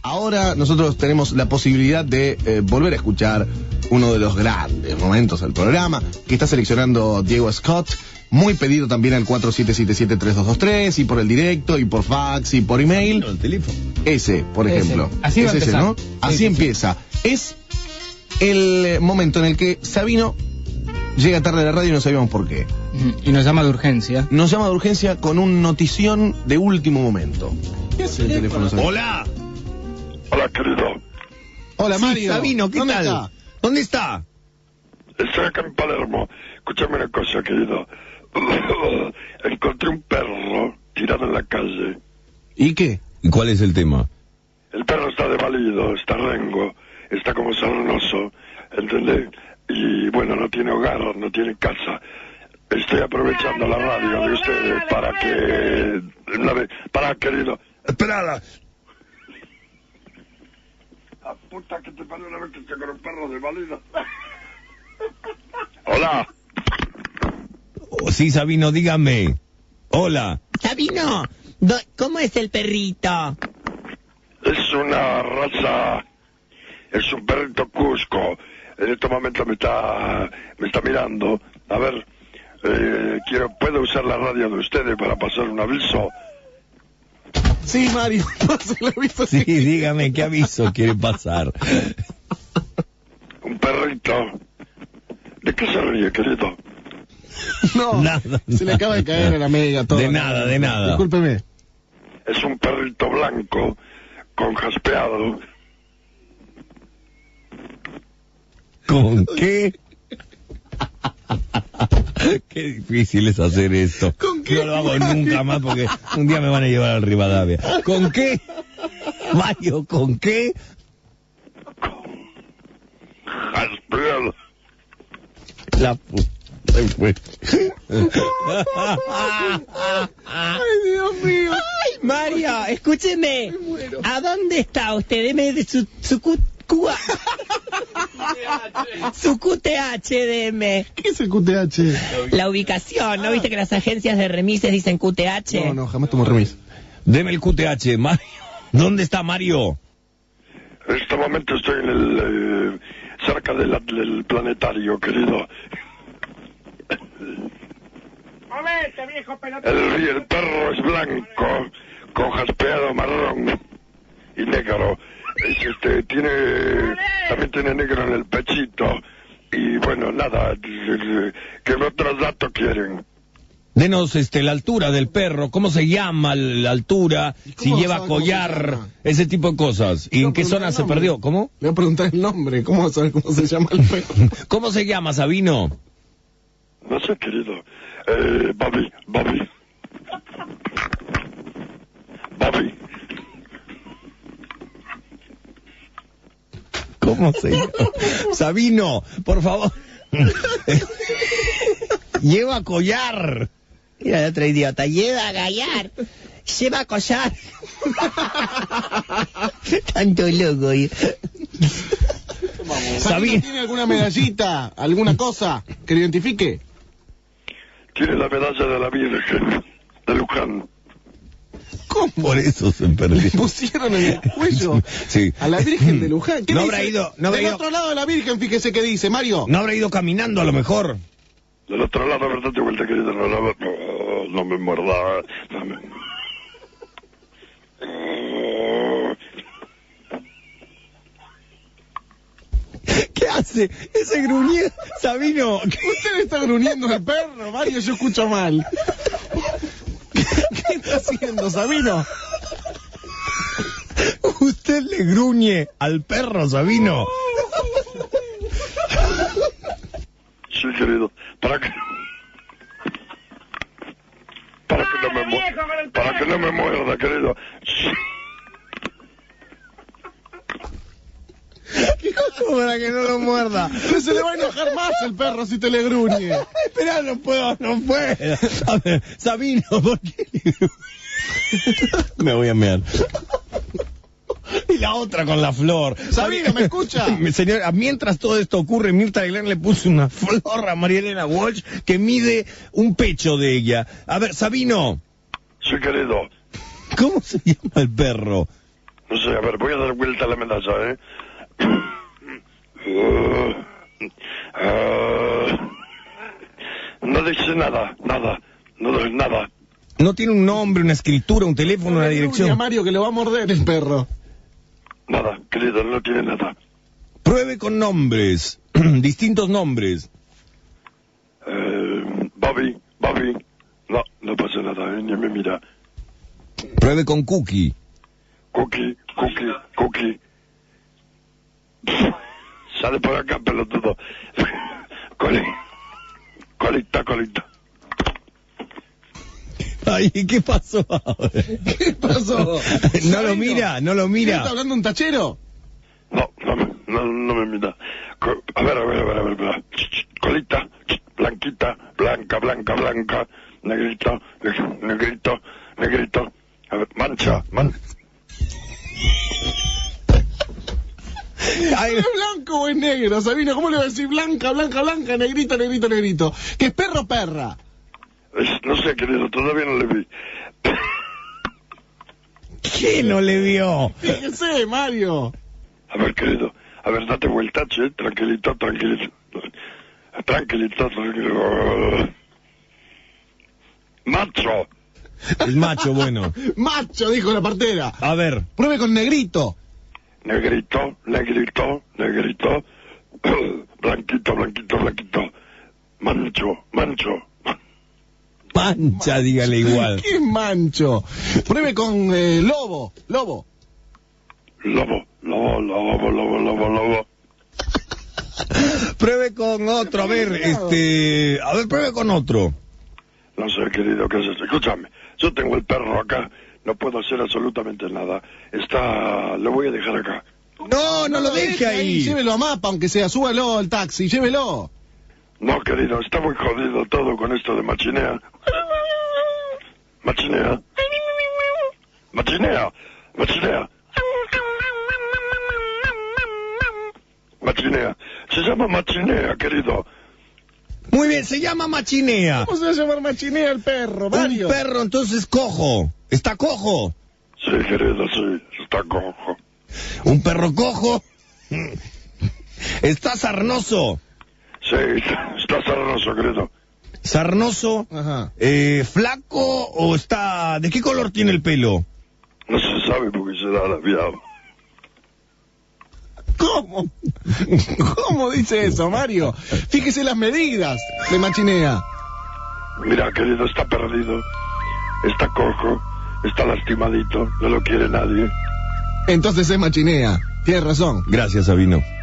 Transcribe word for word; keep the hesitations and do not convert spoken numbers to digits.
ahora nosotros tenemos la posibilidad de eh, volver a escuchar uno de los grandes momentos del programa que está seleccionando Diego Scott, muy pedido también al cuatro siete siete siete tres dos dos tres, y por el directo, y por fax, y por email. El teléfono. Ese, por ejemplo. Ese. Así es va a ese, empezar. ¿no? Así sí, empieza. Sí. Es el momento en el que Sabino llega tarde a la radio y no sabíamos por qué. Y nos llama de urgencia. Nos llama de urgencia con un notición de último momento. ¿Qué es el teléfono? Sabino? Hola. Hola, querido. Hola, Sí, Mario. Sabino, ¿qué ¿Dónde tal? está? ¿Dónde está? Estoy acá en Palermo. Escúchame una cosa, querido. Encontré un perro tirado en la calle. ¿Y qué? ¿Y cuál es el tema? El perro está desvalido, está rengo, está como sarnoso, ¿entendés? Y bueno, no tiene hogar, no tiene casa. Estoy aprovechando la radio de ustedes para que... Una vez, para, querido. Esperala. La puta que te parió una vez que estoy con un perro desvalido. Hola. Oh, sí, Sabino, dígame. Hola. Sabino, do- ¿cómo es el perrito? Es una raza, es un perrito Cusco. En este momento me está, me está mirando. A ver, eh, quiero, ¿puedo usar la radio de ustedes para pasar un aviso? Sí, Mario. Se lo he visto. Sí, dígame, ¿qué aviso quiere pasar? Un perrito. ¿De qué se ríe, querido? No, Nada. se le acaba de caer a la mega todo. De nada, de nada. Discúlpeme. Es un perrito blanco con jaspeado. ¿Con qué? Qué difícil es hacer esto. ¿Con qué, No lo hago Mario? nunca más porque un día me van a llevar al Rivadavia. ¿Con qué? Mario, ¿con qué? Jaspeado. La puta. Se fue. Ay, Dios mío. Ay, Mario, escúcheme. ¿A dónde está usted? Deme de su, su, cu- cua- su Q T H, deme. ¿Qué es el Q T H? La ubicación, ¿no viste que las agencias de remises dicen Q T H? No, no, jamás tomo remis. Deme el Q T H, Mario. ¿Dónde está Mario? En este momento estoy en el... Eh, cerca de la- del planetario, querido. El, el perro es blanco, con jaspeado marrón y negro. Es, este, tiene, también tiene negro en el pechito. Y bueno, nada, ¿qué otros datos quieren? Denos este, la altura del perro, cómo se llama la altura, si cómo lleva sabe cómo se collar, llama? ese tipo de cosas. ¿Y Le en voy a qué preguntar zona el se nombre. perdió? ¿Cómo? Le voy a preguntar el nombre. ¿Cómo va a saber cómo se llama el perro? ¿Cómo se llama, Sabino? No sé, querido. Eh, Bobby, Bobby. Bobby. ¿Cómo se llama? Sabino, por favor. Lleva collar. Mira el otro idiota. Lleva gallar. Lleva collar. Tanto loco. y- ¿Sabino Sabino. tiene alguna medallita? ¿Alguna cosa que lo identifique? Tiene la medalla de la Virgen de Luján. ¿Cómo? Por eso se Le perdió. pusieron en el cuello Sí. a la Virgen de Luján. ¿Qué No dice? habrá ido- no habrá Del ido- otro lado de la Virgen, fíjese qué dice, Mario. ¿No habrá ido caminando a lo mejor? Del otro lado, ¿verdad? De vuelta, querido. No, no, no, no me muerda. No me... ¿Qué hace? Ese gruñido. Sabino. Usted le está gruñendo al perro, Mario, yo escucho mal. ¿Qué, qué está haciendo, Sabino? Usted le gruñe al perro, Sabino. Sí, querido. Para que... Para que no me muerda. Para que no me muerda, querido. Para que no lo muerda. Pero se le va a enojar más el perro si te le gruñe. Espera, no puedo, no puedo. A ver, Sabino, ¿por qué le gruñe? Me voy a mear. Y la otra con la flor. Sabino, ¿me escucha? Mi señora, mientras todo esto ocurre, Mirta Aguilar le puso una flor a María Elena Walsh que mide un pecho de ella. A ver, Sabino, Sí, querido. ¿cómo se llama el perro? no sé, a ver, voy a dar vuelta a la medalla, ¿eh? Uh, uh, no dice nada, nada, no dice nada. No tiene un nombre, una escritura, un teléfono, una A dirección. Mario que lo va a morder el perro. Nada, querido, no tiene nada. Pruebe con nombres, distintos nombres. Eh, Bobby, Bobby. No, no pasa nada, ¿eh? Ni me mira. Pruebe con Cookie. Cookie, cookie, cookie. Sale por acá, pelotudo. Coli. Colita, colita. Ay, ¿qué pasó? ¿Qué pasó? No lo mira, no lo ¿Qué mira. está hablando un tachero? No, no, me- no, no me mira. Co- A ver, a ver, a ver, a ver. a ver. Colita, blanquita, blanca, blanca, blanca. Negrito, neg- negrito, negrito. A ver, mancha, man. Ay, ¿Es blanco o es negro? Sabino, ¿cómo le va a decir blanca, blanca, blanca, negrito, negrito, negrito? ¿Qué es perro o perra? Es- no sé, querido, todavía no le vi. ¿qué no le vio? Fíjese, Mario. A ver, querido, a ver, date vuelta, che, tranquilito, tranquilito. Tranquilito, tranquilito. Macho. El macho, bueno. Macho, dijo la partera. A ver, Pruebe con negrito. Negrito, negrito, negrito. Blanquito, blanquito, blanquito. Mancho, mancho. mancha, dígale igual. ¿Qué mancho? Pruebe con eh, lobo. Lobo. Lobo, lobo, lobo, lobo, lobo, lobo. Pruebe con otro, a ver, este... A ver, pruebe con otro. No sé, querido, ¿qué es esto? Escúchame, yo tengo el perro acá, no puedo hacer absolutamente nada. Está... lo voy a dejar acá. No, no lo deje ahí. Llévelo a mapa, aunque sea. Súbalo al taxi, llévelo. No, querido, está muy jodido todo con esto de machinea. Machinea. Machinea. Machinea. Machinea. Se llama machinea, querido. Muy bien, se llama machinea. ¿Cómo se va a llamar machinea el perro, Un Mario? perro entonces cojo. ¿Está cojo? Sí, querido, sí, está cojo. Un perro cojo. Está sarnoso. Sí, está sarnoso, querido. Sarnoso. Ajá. Eh, ¿Flaco o está... ¿De qué color tiene el pelo? No se sabe porque se da labiado. ¿Cómo? ¿Cómo dice eso, Mario? Fíjese las medidas de machinea. Mira, querido, está perdido. Está cojo. Está lastimadito. No lo quiere nadie. Entonces es machinea. Tienes razón. Gracias, Sabino.